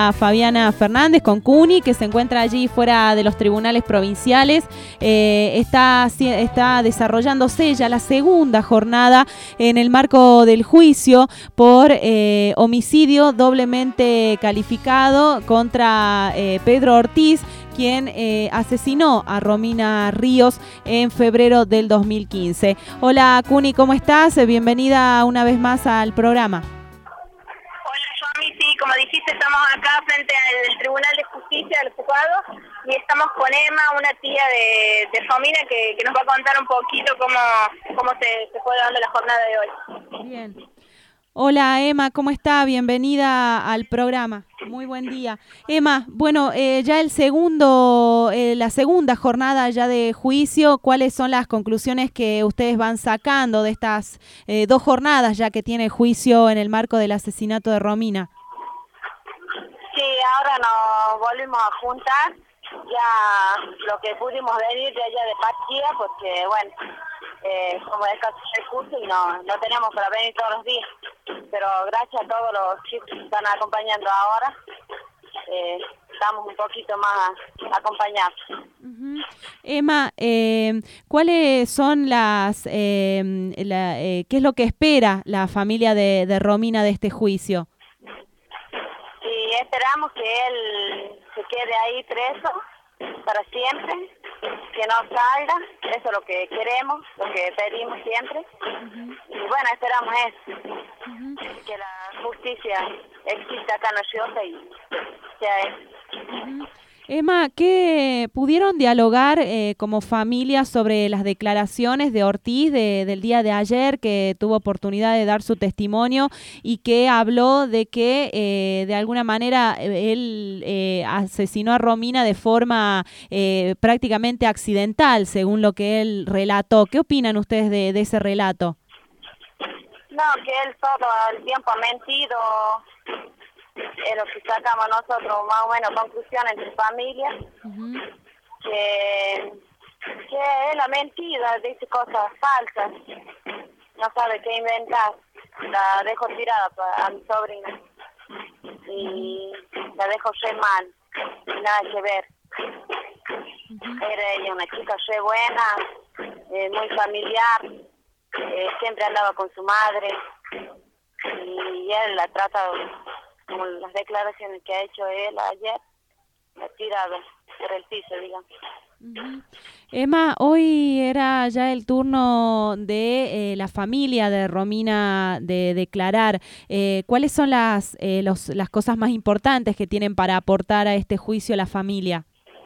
compañera Fabiana Fernández con Cuni, que se encuentra allí fuera de los tribunales provinciales. Está desarrollándose ya la segunda jornada en el marco del juicio por homicidio doblemente calificado contra Pedro Ortiz, quien asesinó a Romina Ríos en febrero del 2015. Hola, Cuni, ¿cómo estás? Bienvenida una vez más al programa. Hola, Yomi, sí, como dijiste, estamos acá frente al Tribunal de Justicia de los Juzgados y estamos con Emma, una tía de Romina, que nos va a contar un poquito cómo se fue dando la jornada de hoy. Bien. Hola, Emma, ¿cómo está? Bienvenida al programa. Muy buen día. Emma, bueno, ya la segunda jornada ya de juicio, ¿cuáles son las conclusiones que ustedes van sacando de estas 2 jornadas ya que tiene juicio en el marco del asesinato de Romina? Sí, ahora nos volvimos a juntar, ya lo que pudimos venir de allá de Paquía, porque bueno, como es caso de curso y no tenemos para venir todos los días, pero gracias a todos los chicos que están acompañando ahora, estamos un poquito más acompañados. Uh-huh. Emma, ¿cuáles son qué es lo que espera la familia de Romina de este juicio? Y esperamos que él se quede ahí preso para siempre, que no salga, eso es lo que queremos, lo que pedimos siempre. Uh-huh. Y bueno, esperamos eso, uh-huh, que la justicia exista acá en la ciudad y sea eso. Uh-huh. Emma, ¿qué pudieron dialogar como familia sobre las declaraciones de Ortiz del día de ayer, que tuvo oportunidad de dar su testimonio y que habló de que de alguna manera él asesinó a Romina de forma prácticamente accidental, según lo que él relató? ¿Qué opinan ustedes de ese relato? No, que él todo el tiempo ha mentido. Es lo que sacamos nosotros, más o menos, conclusión entre familias, uh-huh, que él ha mentido, dice cosas falsas, no sabe qué inventar, la dejo tirada a mi sobrina y la dejo re mal, nada que ver. Uh-huh. Era ella una chica re buena, muy familiar, siempre andaba con su madre y él la trata como las declaraciones que ha hecho él ayer, la tirada por el piso, digamos. Uh-huh. Emma, hoy era ya el turno de la familia de Romina de declarar. ¿Cuáles son las cosas más importantes que tienen para aportar a este juicio la familia?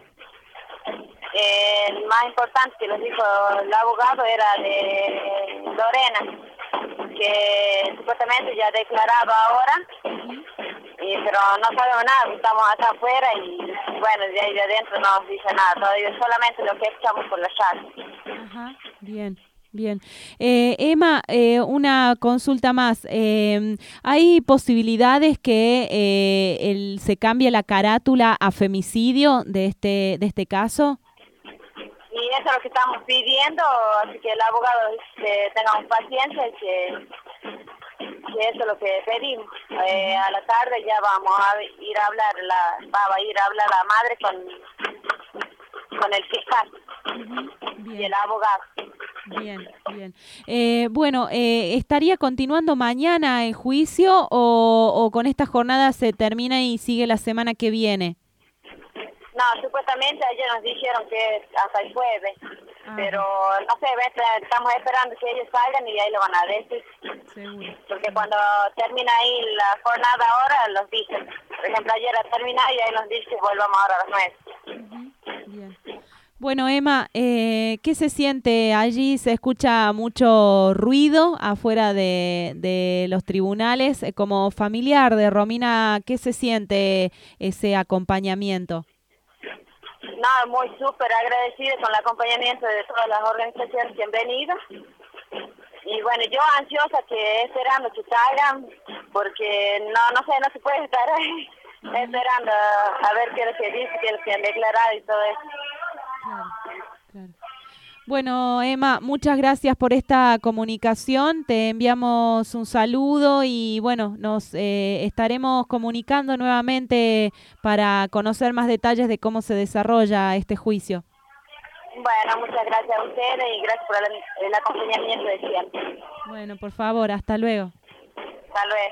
El más importante que nos dijo el abogado era de Lorena, que supuestamente ya declaraba ahora. Uh-huh. Pero no sabemos nada, estamos acá afuera y bueno, de ahí de adentro no nos dice nada, todavía solamente lo que escuchamos por la chat. Ajá, bien. Bien. Emma, una consulta más. ¿Hay posibilidades que se cambie la carátula a femicidio de este caso? Y eso es lo que estamos pidiendo, así que el abogado tengamos paciencia y que eso es lo que pedimos. A la tarde ya vamos a ir a hablar la madre con el fiscal. Uh-huh. Y el abogado. Bien, bien. Bueno, ¿estaría continuando mañana el juicio o con esta jornada se termina y sigue la semana que viene? No, supuestamente ayer nos dijeron que hasta el jueves, pero no sé, estamos esperando que ellos salgan y ahí lo van a decir. Seguro. Porque cuando termina ahí la jornada ahora, los dicen. Por ejemplo, ayer ha terminado y ahí nos dice que volvamos ahora a las 9. Uh-huh. Bien. Bueno, Emma, ¿qué se siente allí? Se escucha mucho ruido afuera de los tribunales. Como familiar de Romina, ¿qué se siente ese acompañamiento? No, muy súper agradecida con el acompañamiento de todas las organizaciones que han venido. Y bueno, yo ansiosa esperando que salgan, porque no se puede estar ahí esperando a ver qué es lo que dice, qué es lo que han declarado y todo eso. Claro. Bueno, Emma, muchas gracias por esta comunicación. Te enviamos un saludo y bueno, nos estaremos comunicando nuevamente para conocer más detalles de cómo se desarrolla este juicio. Bueno, muchas gracias a ustedes y gracias por el acompañamiento de siempre. Bueno, por favor, hasta luego. Hasta luego.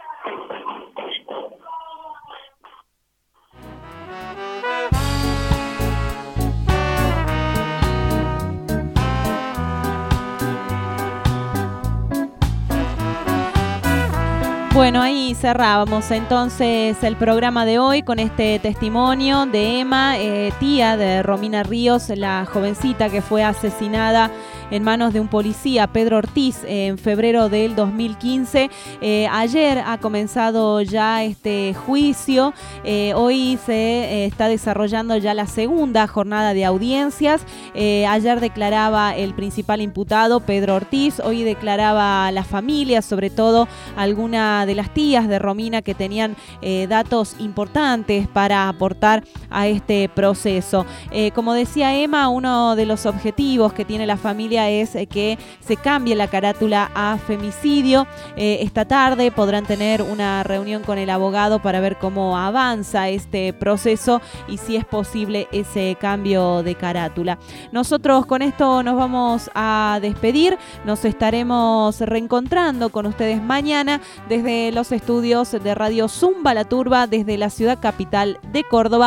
Bueno, ahí cerrábamos entonces el programa de hoy con este testimonio de Emma, tía de Romina Ríos, la jovencita que fue asesinada en manos de un policía, Pedro Ortiz, en febrero del 2015. Ayer ha comenzado ya este juicio. Hoy se está desarrollando ya la segunda jornada de audiencias. Ayer declaraba el principal imputado, Pedro Ortiz. Hoy declaraba la familia, sobre todo alguna de las tías de Romina que tenían datos importantes para aportar a este proceso. Como decía Emma, uno de los objetivos que tiene la familia es que se cambie la carátula a femicidio. Esta tarde podrán tener una reunión con el abogado para ver cómo avanza este proceso y si es posible ese cambio de carátula. Nosotros con esto nos vamos a despedir. Nos estaremos reencontrando con ustedes mañana desde los estudios de Radio Zumba La Turba desde la ciudad capital de Córdoba.